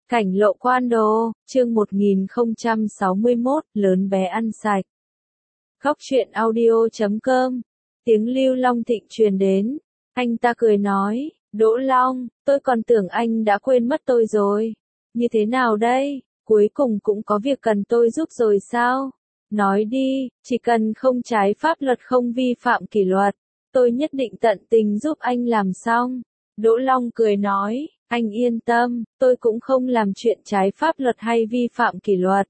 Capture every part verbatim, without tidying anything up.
Cảnh lộ quan đồ, chương một nghìn không trăm sáu mươi mốt, lớn bé ăn sạch. Góc truyện audio chấm com, tiếng Lưu Long Thịnh truyền đến. Anh ta cười nói, Đỗ Long, tôi còn tưởng anh đã quên mất tôi rồi. Như thế nào đây, cuối cùng cũng có việc cần tôi giúp rồi sao? Nói đi, chỉ cần không trái pháp luật không vi phạm kỷ luật, tôi nhất định tận tình giúp anh làm xong. Đỗ Long cười nói, anh yên tâm, tôi cũng không làm chuyện trái pháp luật hay vi phạm kỷ luật.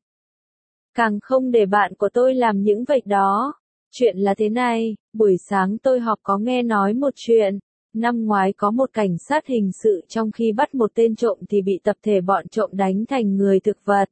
Càng không để bạn của tôi làm những việc đó. Chuyện là thế này, buổi sáng tôi họp có nghe nói một chuyện. Năm ngoái có một cảnh sát hình sự trong khi bắt một tên trộm thì bị tập thể bọn trộm đánh thành người thực vật.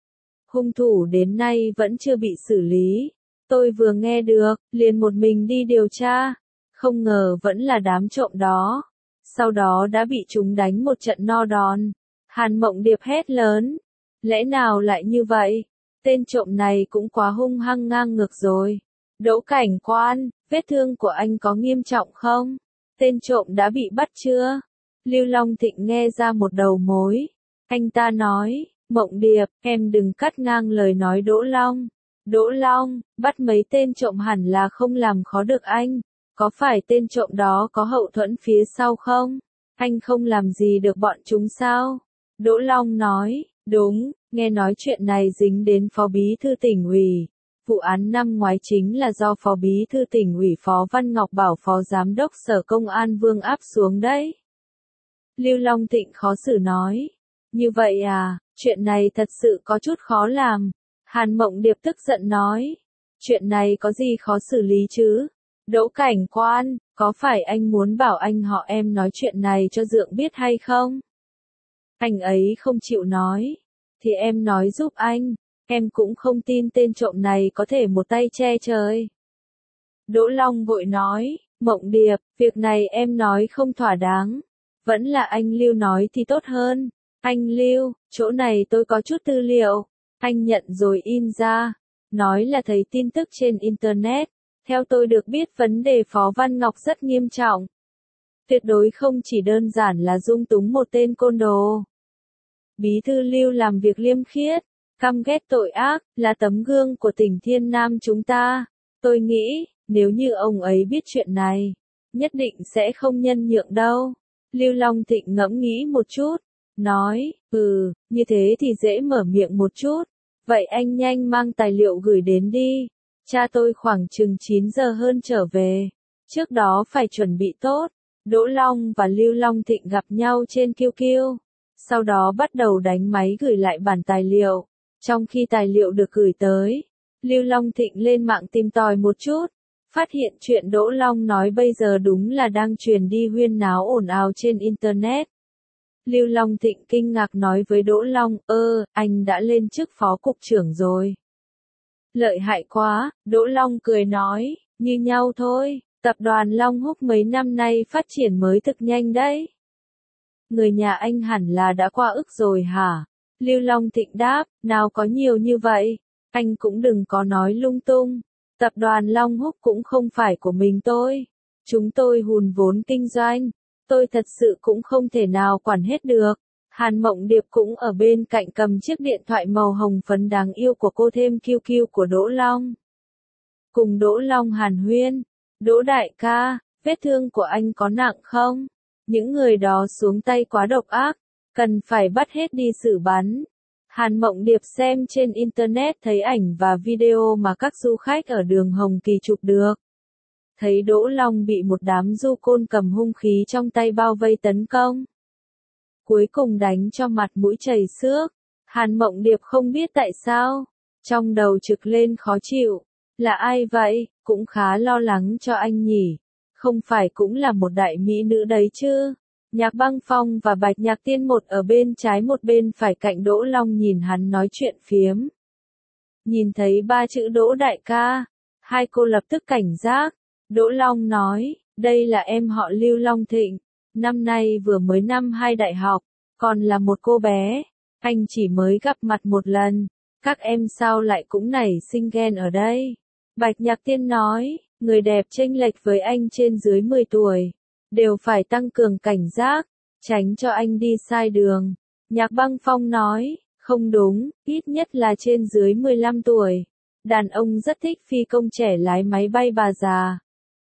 Hung thủ đến nay vẫn chưa bị xử lý. Tôi vừa nghe được, liền một mình đi điều tra. Không ngờ vẫn là đám trộm đó. Sau đó đã bị chúng đánh một trận no đòn. Hàn Mộng Điệp hét lớn. Lẽ nào lại như vậy? Tên trộm này cũng quá hung hăng ngang ngược rồi. Đỗ Cảnh Quan, vết thương của anh có nghiêm trọng không? Tên trộm đã bị bắt chưa? Lưu Long Thịnh nghe ra một đầu mối. Anh ta nói, Mộng Điệp, em đừng cắt ngang lời nói Đỗ Long. Đỗ Long, bắt mấy tên trộm hẳn là không làm khó được anh. Có phải tên trộm đó có hậu thuẫn phía sau không? Anh không làm gì được bọn chúng sao? Đỗ Long nói, đúng, nghe nói chuyện này dính đến Phó Bí Thư Tỉnh ủy. Vụ án năm ngoái chính là do Phó Bí Thư Tỉnh ủy Phó Văn Ngọc bảo Phó Giám đốc Sở Công an Vương áp xuống đấy. Lưu Long Thịnh khó xử nói, như vậy à, chuyện này thật sự có chút khó làm. Hàn Mộng Điệp tức giận nói, chuyện này có gì khó xử lý chứ? Đỗ Cảnh Quan, có phải anh muốn bảo anh họ em nói chuyện này cho Dượng biết hay không? Anh ấy không chịu nói. Thì em nói giúp anh. Em cũng không tin tên trộm này có thể một tay che trời. Đỗ Long vội nói, Mộng Điệp, việc này em nói không thỏa đáng. Vẫn là anh Lưu nói thì tốt hơn. Anh Lưu, chỗ này tôi có chút tư liệu. Anh nhận rồi in ra. Nói là thấy tin tức trên Internet. Theo tôi được biết vấn đề Phó Văn Ngọc rất nghiêm trọng. Tuyệt đối không chỉ đơn giản là dung túng một tên côn đồ. Bí thư Lưu làm việc liêm khiết, căm ghét tội ác, là tấm gương của tỉnh Thiên Nam chúng ta. Tôi nghĩ, nếu như ông ấy biết chuyện này, nhất định sẽ không nhân nhượng đâu. Lưu Long Thịnh ngẫm nghĩ một chút, nói, ừ, như thế thì dễ mở miệng một chút. Vậy anh nhanh mang tài liệu gửi đến đi. Cha tôi khoảng chừng chín giờ hơn trở về. Trước đó phải chuẩn bị tốt. Đỗ Long và Lưu Long Thịnh gặp nhau trên Q Q. Sau đó bắt đầu đánh máy gửi lại bản tài liệu. Trong khi tài liệu được gửi tới, Lưu Long Thịnh lên mạng tìm tòi một chút. Phát hiện chuyện Đỗ Long nói bây giờ đúng là đang truyền đi huyên náo ồn ào trên Internet. Lưu Long Thịnh kinh ngạc nói với Đỗ Long, ơ, anh đã lên chức phó cục trưởng rồi. Lợi hại quá, Đỗ Long cười nói, như nhau thôi, tập đoàn Long Húc mấy năm nay phát triển mới thực nhanh đấy. Người nhà anh hẳn là đã qua ức rồi hả? Lưu Long Thịnh đáp, nào có nhiều như vậy, anh cũng đừng có nói lung tung. Tập đoàn Long Húc cũng không phải của mình tôi. Chúng tôi hùn vốn kinh doanh, tôi thật sự cũng không thể nào quản hết được. Hàn Mộng Điệp cũng ở bên cạnh cầm chiếc điện thoại màu hồng phấn đáng yêu của cô thêm Q Q của Đỗ Long. Cùng Đỗ Long hàn huyên, Đỗ đại ca, vết thương của anh có nặng không? Những người đó xuống tay quá độc ác, cần phải bắt hết đi xử bắn. Hàn Mộng Điệp xem trên Internet thấy ảnh và video mà các du khách ở đường Hồng Kỳ chụp được. Thấy Đỗ Long bị một đám du côn cầm hung khí trong tay bao vây tấn công. Cuối cùng đánh cho mặt mũi chảy xước. Hàn Mộng Điệp không biết tại sao. Trong đầu trực lên khó chịu. Là ai vậy? Cũng khá lo lắng cho anh nhỉ. Không phải cũng là một đại mỹ nữ đấy chứ. Nhạc Băng Phong và Bạch Nhạc Tiên một ở bên trái một bên phải cạnh Đỗ Long nhìn hắn nói chuyện phiếm. Nhìn thấy ba chữ Đỗ đại ca. Hai cô lập tức cảnh giác. Đỗ Long nói, đây là em họ Lưu Long Thịnh. Năm nay vừa mới năm hai đại học, còn là một cô bé. Anh chỉ mới gặp mặt một lần. Các em sao lại cũng nảy sinh ghen ở đây? Bạch Nhạc Tiên nói, người đẹp chênh lệch với anh trên dưới mười tuổi. Đều phải tăng cường cảnh giác, tránh cho anh đi sai đường. Nhạc Băng Phong nói, không đúng, ít nhất là trên dưới mười lăm tuổi. Đàn ông rất thích phi công trẻ lái máy bay bà già.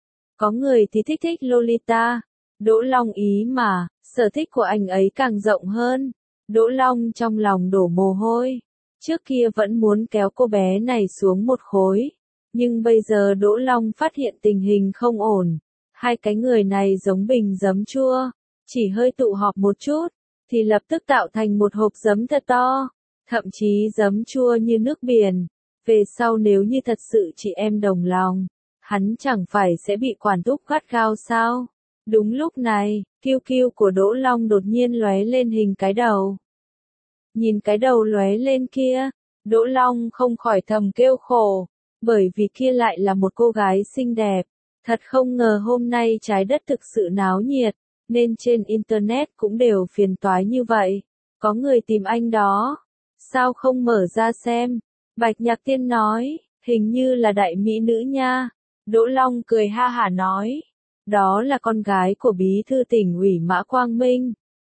Có người thì thích thích Lolita. Đỗ Long ý mà, sở thích của anh ấy càng rộng hơn. Đỗ Long trong lòng đổ mồ hôi. Trước kia vẫn muốn kéo cô bé này xuống một khối. Nhưng bây giờ Đỗ Long phát hiện tình hình không ổn. Hai cái người này giống bình giấm chua. Chỉ hơi tụ họp một chút, thì lập tức tạo thành một hộp giấm thật to. Thậm chí giấm chua như nước biển. Về sau nếu như thật sự chị em đồng lòng, hắn chẳng phải sẽ bị quản thúc gắt gao sao? Đúng lúc này, kiêu kiêu của Đỗ Long đột nhiên lóe lên hình cái đầu. Nhìn cái đầu lóe lên kia, Đỗ Long không khỏi thầm kêu khổ, bởi vì kia lại là một cô gái xinh đẹp. Thật không ngờ hôm nay trái đất thực sự náo nhiệt, nên trên Internet cũng đều phiền toái như vậy. Có người tìm anh đó, sao không mở ra xem? Bạch Nhạc Tiên nói, hình như là đại mỹ nữ nha. Đỗ Long cười ha hả nói, đó là con gái của bí thư tỉnh ủy Mã Quang Minh.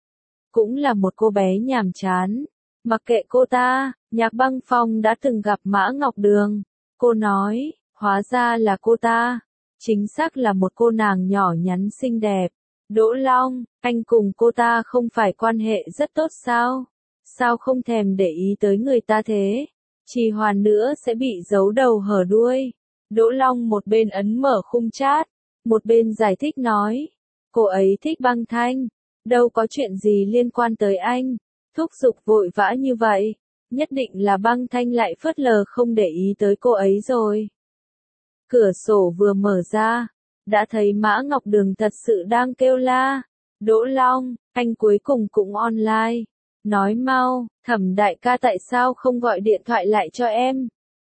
Cũng là một cô bé nhàm chán. Mặc kệ cô ta, Nhạc Băng Phong đã từng gặp Mã Ngọc Đường. Cô nói, hóa ra là cô ta. Chính xác là một cô nàng nhỏ nhắn xinh đẹp. Đỗ Long, anh cùng cô ta không phải quan hệ rất tốt sao? Sao không thèm để ý tới người ta thế? Trì hoãn nữa sẽ bị giấu đầu hở đuôi. Đỗ Long một bên ấn mở khung chat, một bên giải thích nói, cô ấy thích Băng Thanh, đâu có chuyện gì liên quan tới anh. Thúc giục vội vã như vậy, nhất định là Băng Thanh lại phớt lờ không để ý tới cô ấy rồi. Cửa sổ vừa mở ra, đã thấy Mã Ngọc Đường thật sự đang kêu la, Đỗ Long, anh cuối cùng cũng online. Nói mau, Thẩm đại ca tại sao không gọi điện thoại lại cho em?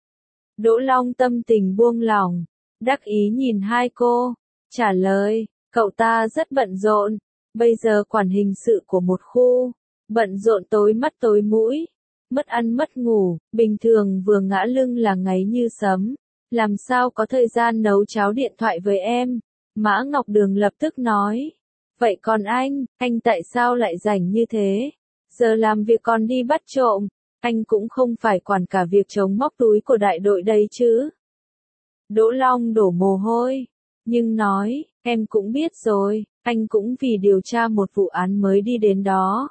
Đỗ Long tâm tình buông lỏng, đắc ý nhìn hai cô, trả lời, cậu ta rất bận rộn, bây giờ quản hình sự của một khu, bận rộn tối mắt tối mũi, mất ăn mất ngủ, bình thường vừa ngã lưng là ngáy như sấm, làm sao có thời gian nấu cháo điện thoại với em? Mã Ngọc Đường lập tức nói, vậy còn anh, anh tại sao lại rảnh như thế? Giờ làm việc còn đi bắt trộm, anh cũng không phải quản cả việc chống móc túi của đại đội đây chứ. Đỗ Long đổ mồ hôi, nhưng nói, em cũng biết rồi, anh cũng vì điều tra một vụ án mới đi đến đó.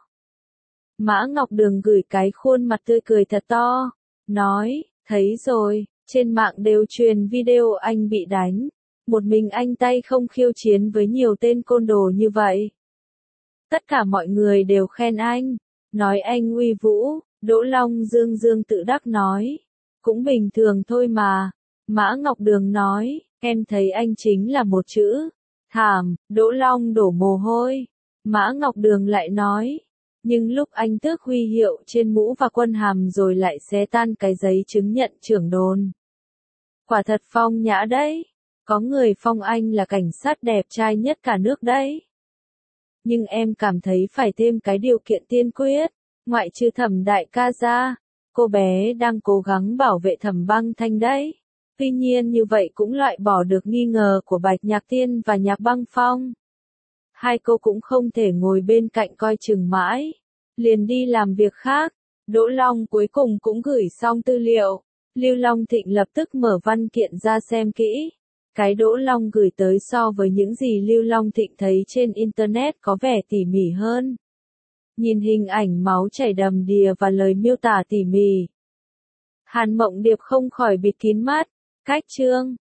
Mã Ngọc Đường gửi cái khuôn mặt tươi cười thật to, nói, thấy rồi, trên mạng đều truyền video anh bị đánh, một mình anh tay không khiêu chiến với nhiều tên côn đồ như vậy. Tất cả mọi người đều khen anh, nói anh uy vũ. Đỗ Long dương dương tự đắc nói, cũng bình thường thôi mà. Mã Ngọc Đường nói, em thấy anh chính là một chữ, thảm. Đỗ Long đổ mồ hôi. Mã Ngọc Đường lại nói, nhưng lúc anh tước huy hiệu trên mũ và quân hàm rồi lại xé tan cái giấy chứng nhận trưởng đồn. Quả thật phong nhã đấy, có người phong anh là cảnh sát đẹp trai nhất cả nước đấy. Nhưng em cảm thấy phải thêm cái điều kiện tiên quyết. Ngoại trừ Thẩm đại ca ra, cô bé đang cố gắng bảo vệ Thẩm Băng Thanh đấy. Tuy nhiên như vậy cũng loại bỏ được nghi ngờ của Bạch Nhạc Tiên và Nhạc Băng Phong. Hai cô cũng không thể ngồi bên cạnh coi chừng mãi, liền đi làm việc khác. Đỗ Long cuối cùng cũng gửi xong tư liệu. Lưu Long Thịnh lập tức mở văn kiện ra xem kỹ. Cái Đỗ Long gửi tới so với những gì Lưu Long Thịnh thấy trên Internet có vẻ tỉ mỉ hơn. Nhìn hình ảnh máu chảy đầm đìa và lời miêu tả tỉ mỉ, Hàn Mộng Điệp không khỏi bịt kín mắt. Cách chương